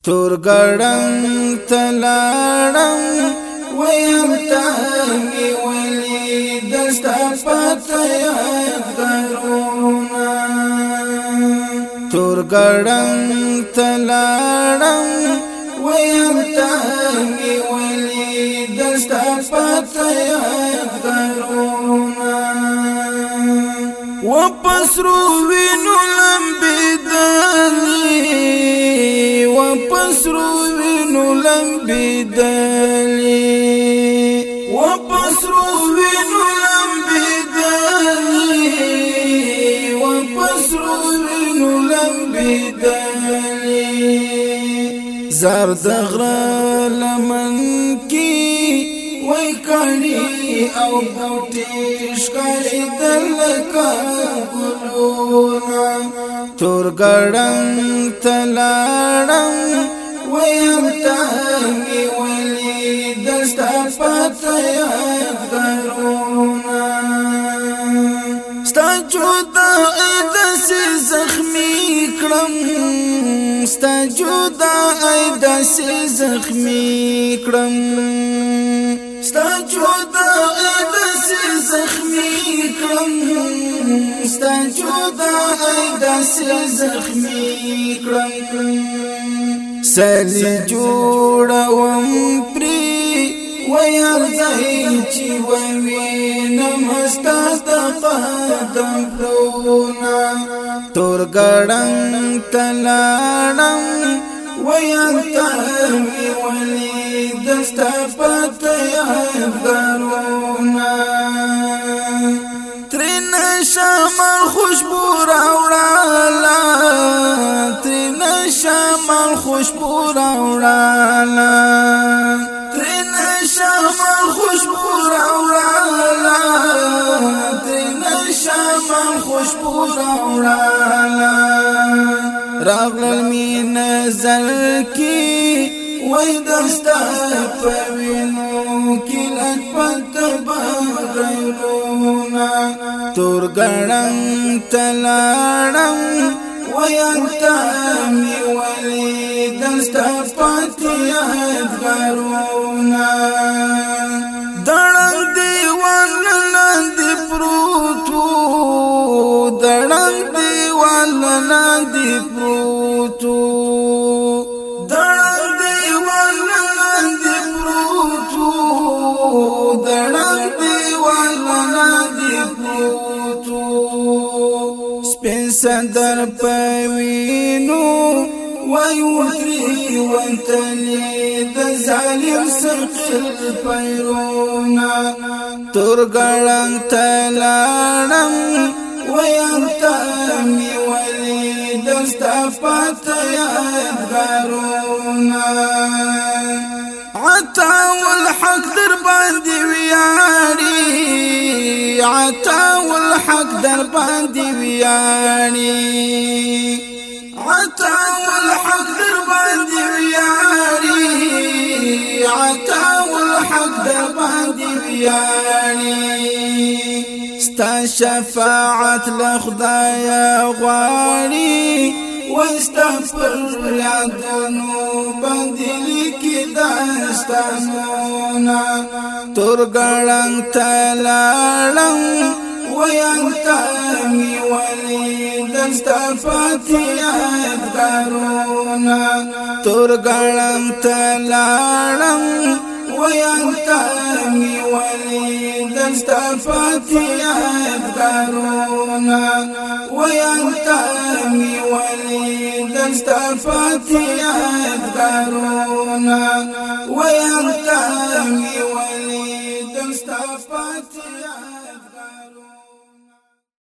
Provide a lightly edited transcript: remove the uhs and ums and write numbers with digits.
تور ګړنګ تلاړم ویم تانګي ولی دستا پته یادګارونه تور ګړنګ تلاړم ویم تانګي ولی دستا پته یادګارونه وپسرو وینو لمبیدلی وپسرو وینو لمبیدلی وپسرو وینو لمبیدلی وپسرو وینو لمبیدلی زرد غره لمن کی وای کانی او بوټی ښکاري دلکا ګلونا تور ګړنګ تلاړم ویم تانګي ولی دستا پته یادګارونه ستا جدائی داسې زخمی کړم ستا جدائی داسې زخمی کړم ستا جدائی داسې زخمی کړم ستا جدائی داسې زخمی کړم سلی جوړوم پری ویار ځای چې ووینم ستا د قدم پلونه تور ګړنګ تلاړم ویم تانګي ولی دستا پته یادګارونه ترېنه شمال خوشبو راوړله ترېنه شمال خوشبو راوړله ترېنه شمال خوشبو راوړله ترېنه شمال خوشبو راوړله راغلل می نظر کی وای دستا پوینو کی لک پت بغیرونا تور ګړنګ تلاړم وای انت می ولی دستا پت یادګارونه دړنګ دیوان لاندې پروت دړنګ دیوان لاندې پروت دړنګ دیوان لاندې پروت دړنګ دیوان لاندې پروت سپین صدر پوینو وای وتری وتلی د ظالم سقل پیرونا تور ګړنګ تلاړم ویم تانګي ولی دستا پته یادګارونه عطا والحق در باندې ویاړي عطا والحق در باندې ویاړي عطا والحق در باندې ویاړي عطا والحق در باندې ویاړي ستا شفاعت لخدایا غواړي واستغفر یادونو باندې لیکي داستانونه تور ګړنګ تلاړم ویم تانګي ولی دستا پته یادګارونه تور ګړنګ تلاړم ویم تانګي ولی دستا پته یادګارونه ویم تانګي ولی دستا پته یادګارونه ویم تانګي ولی